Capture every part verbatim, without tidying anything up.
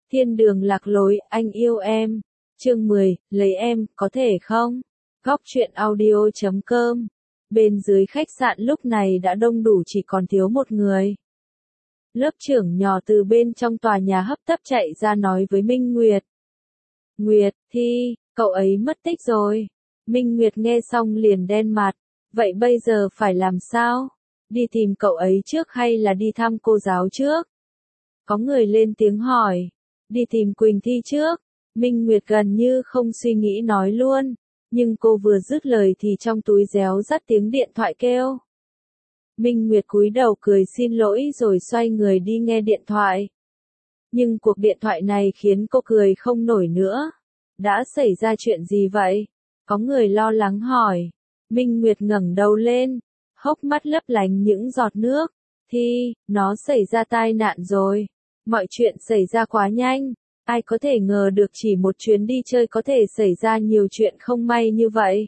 Thiên đường lạc lối, anh yêu em. Chương mười, lấy em, có thể không? Góc truyện audio chấm com. Bên dưới khách sạn lúc này đã đông đủ, chỉ còn thiếu một người. Lớp trưởng nhỏ từ bên trong tòa nhà hấp tấp chạy ra nói với Minh Nguyệt. Nguyệt, Thi, cậu ấy mất tích rồi. Minh Nguyệt nghe xong liền đen mặt. Vậy bây giờ phải làm sao? Đi tìm cậu ấy trước hay là đi thăm cô giáo trước? Có người lên tiếng hỏi. Đi tìm Quỳnh Thi trước. Minh Nguyệt gần như không suy nghĩ nói luôn. Nhưng cô vừa dứt lời thì trong túi réo rắt tiếng điện thoại kêu. Minh Nguyệt cúi đầu cười xin lỗi rồi xoay người đi nghe điện thoại. Nhưng cuộc điện thoại này khiến cô cười không nổi nữa. Đã xảy ra chuyện gì vậy? Có người lo lắng hỏi. Minh Nguyệt ngẩng đầu lên, hốc mắt lấp lánh những giọt nước. Thi, nó xảy ra tai nạn rồi. Mọi chuyện xảy ra quá nhanh. Ai có thể ngờ được chỉ một chuyến đi chơi có thể xảy ra nhiều chuyện không may như vậy.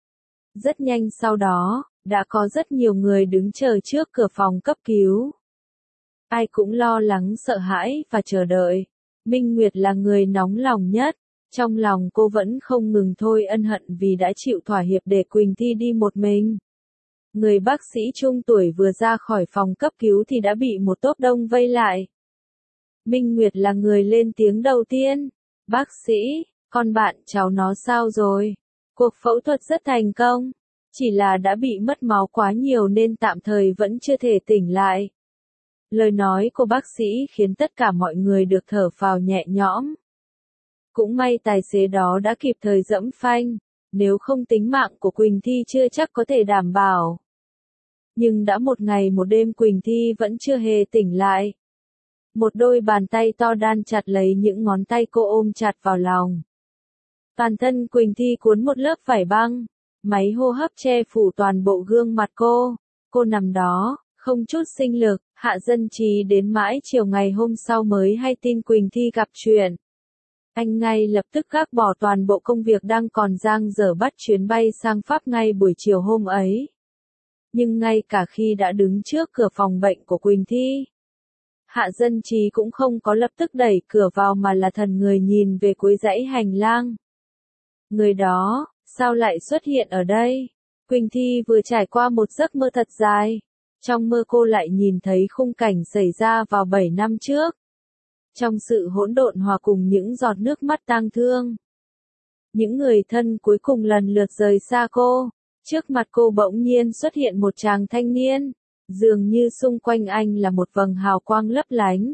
Rất nhanh sau đó, đã có rất nhiều người đứng chờ trước cửa phòng cấp cứu. Ai cũng lo lắng sợ hãi và chờ đợi. Minh Nguyệt là người nóng lòng nhất. Trong lòng cô vẫn không ngừng thôi ân hận vì đã chịu thỏa hiệp để Quỳnh Thi đi một mình. Người bác sĩ trung tuổi vừa ra khỏi phòng cấp cứu thì đã bị một tốp đông vây lại. Minh Nguyệt là người lên tiếng đầu tiên. Bác sĩ, con bạn cháu nó sao rồi? Cuộc phẫu thuật rất thành công. Chỉ là đã bị mất máu quá nhiều nên tạm thời vẫn chưa thể tỉnh lại. Lời nói của bác sĩ khiến tất cả mọi người được thở phào nhẹ nhõm. Cũng may tài xế đó đã kịp thời giẫm phanh, nếu không tính mạng của Quỳnh Thi chưa chắc có thể đảm bảo. Nhưng đã một ngày một đêm Quỳnh Thi vẫn chưa hề tỉnh lại. Một đôi bàn tay to đan chặt lấy những ngón tay cô ôm chặt vào lòng. Toàn thân Quỳnh Thi cuốn một lớp vải băng, máy hô hấp che phủ toàn bộ gương mặt cô. Cô nằm đó, không chút sinh lực. Hạ Dân Trí đến mãi chiều ngày hôm sau mới hay tin Quỳnh Thi gặp chuyện. Anh ngay lập tức gác bỏ toàn bộ công việc đang còn dang dở bắt chuyến bay sang Pháp ngay buổi chiều hôm ấy. Nhưng ngay cả khi đã đứng trước cửa phòng bệnh của Quỳnh Thi, Hạ Dân Trí cũng không có lập tức đẩy cửa vào mà là thần người nhìn về cuối dãy hành lang. Người đó, sao lại xuất hiện ở đây? Quỳnh Thi vừa trải qua một giấc mơ thật dài. Trong mơ cô lại nhìn thấy khung cảnh xảy ra vào bảy năm trước. Trong sự hỗn độn hòa cùng những giọt nước mắt tang thương. Những người thân cuối cùng lần lượt rời xa cô. Trước mặt cô bỗng nhiên xuất hiện một chàng thanh niên. Dường như xung quanh anh là một vầng hào quang lấp lánh.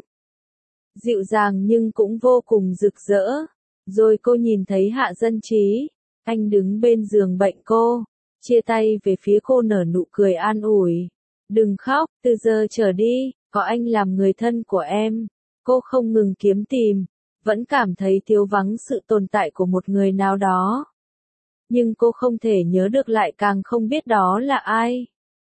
Dịu dàng nhưng cũng vô cùng rực rỡ. Rồi cô nhìn thấy Hạ Dân Trí. Anh đứng bên giường bệnh cô. Chia tay về phía cô nở nụ cười an ủi. Đừng khóc, từ giờ trở đi, có anh làm người thân của em. Cô không ngừng kiếm tìm, vẫn cảm thấy thiếu vắng sự tồn tại của một người nào đó. Nhưng cô không thể nhớ được lại càng không biết đó là ai.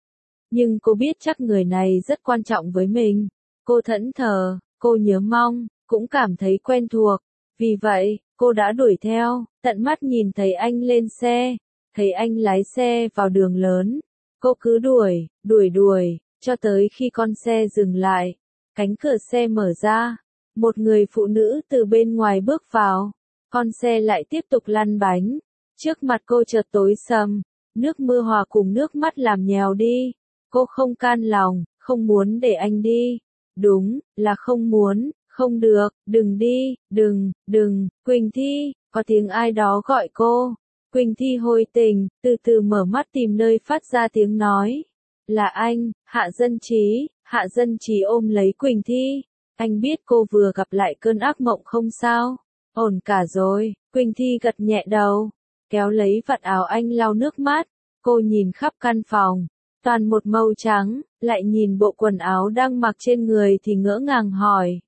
Nhưng cô biết chắc người này rất quan trọng với mình. Cô thẫn thờ, cô nhớ mong, cũng cảm thấy quen thuộc. Vì vậy, cô đã đuổi theo, tận mắt nhìn thấy anh lên xe, thấy anh lái xe vào đường lớn. Cô cứ đuổi, đuổi đuổi, cho tới khi con xe dừng lại. Cánh cửa xe mở ra, một người phụ nữ từ bên ngoài bước vào, con xe lại tiếp tục lăn bánh. Trước mặt cô chợt tối sầm, nước mưa hòa cùng nước mắt làm nhèo đi. Cô không can lòng, không muốn để anh đi. Đúng, là không muốn, không được, đừng đi, đừng, đừng, Quỳnh Thi, có tiếng ai đó gọi cô. Quỳnh Thi hồi tỉnh, từ từ mở mắt tìm nơi phát ra tiếng nói. Là anh, Hạ Dân Trí. Hạ Dân Trí ôm lấy Quỳnh Thi. Anh biết cô vừa gặp lại cơn ác mộng không sao? Ổn cả rồi. Quỳnh Thi gật nhẹ đầu. Kéo lấy vạt áo anh lau nước mắt. Cô nhìn khắp căn phòng. Toàn một màu trắng. Lại nhìn bộ quần áo đang mặc trên người thì ngỡ ngàng hỏi.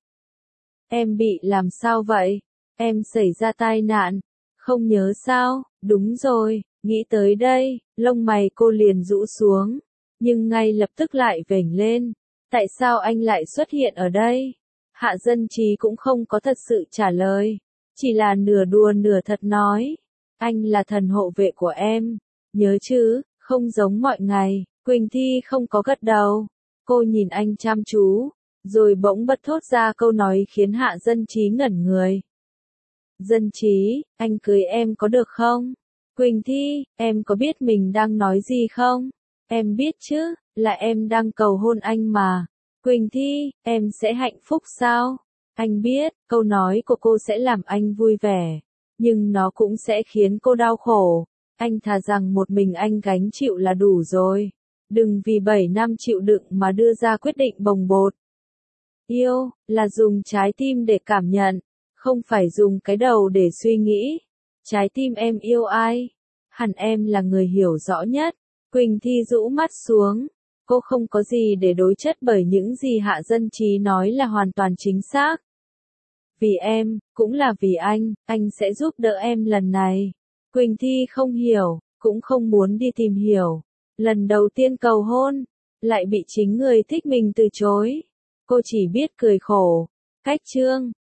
Em bị làm sao vậy? Em xảy ra tai nạn. Không nhớ sao? Đúng rồi. Nghĩ tới đây, lông mày cô liền rũ xuống. Nhưng ngay lập tức lại vểnh lên. Tại sao anh lại xuất hiện ở đây? Hạ Dân Trí cũng không có thật sự trả lời. Chỉ là nửa đùa nửa thật nói. Anh là thần hộ vệ của em. Nhớ chứ, không giống mọi ngày. Quỳnh Thi không có gật đầu. Cô nhìn anh chăm chú. Rồi bỗng bật thốt ra câu nói khiến Hạ Dân Trí ngẩn người. Dân Trí, anh cưới em có được không? Quỳnh Thi, em có biết mình đang nói gì không? Em biết chứ, là em đang cầu hôn anh mà. Quỳnh Thi, em sẽ hạnh phúc sao? Anh biết, câu nói của cô sẽ làm anh vui vẻ, nhưng nó cũng sẽ khiến cô đau khổ. Anh thà rằng một mình anh gánh chịu là đủ rồi. Đừng vì bảy năm chịu đựng mà đưa ra quyết định bồng bột. Yêu, là dùng trái tim để cảm nhận, không phải dùng cái đầu để suy nghĩ. Trái tim em yêu ai? Hẳn em là người hiểu rõ nhất. Quỳnh Thi rũ mắt xuống. Cô không có gì để đối chất bởi những gì Hạ Dân Trí nói là hoàn toàn chính xác. Vì em, cũng là vì anh, anh sẽ giúp đỡ em lần này. Quỳnh Thi không hiểu, cũng không muốn đi tìm hiểu. Lần đầu tiên cầu hôn, lại bị chính người thích mình từ chối. Cô chỉ biết cười khổ. Cách chương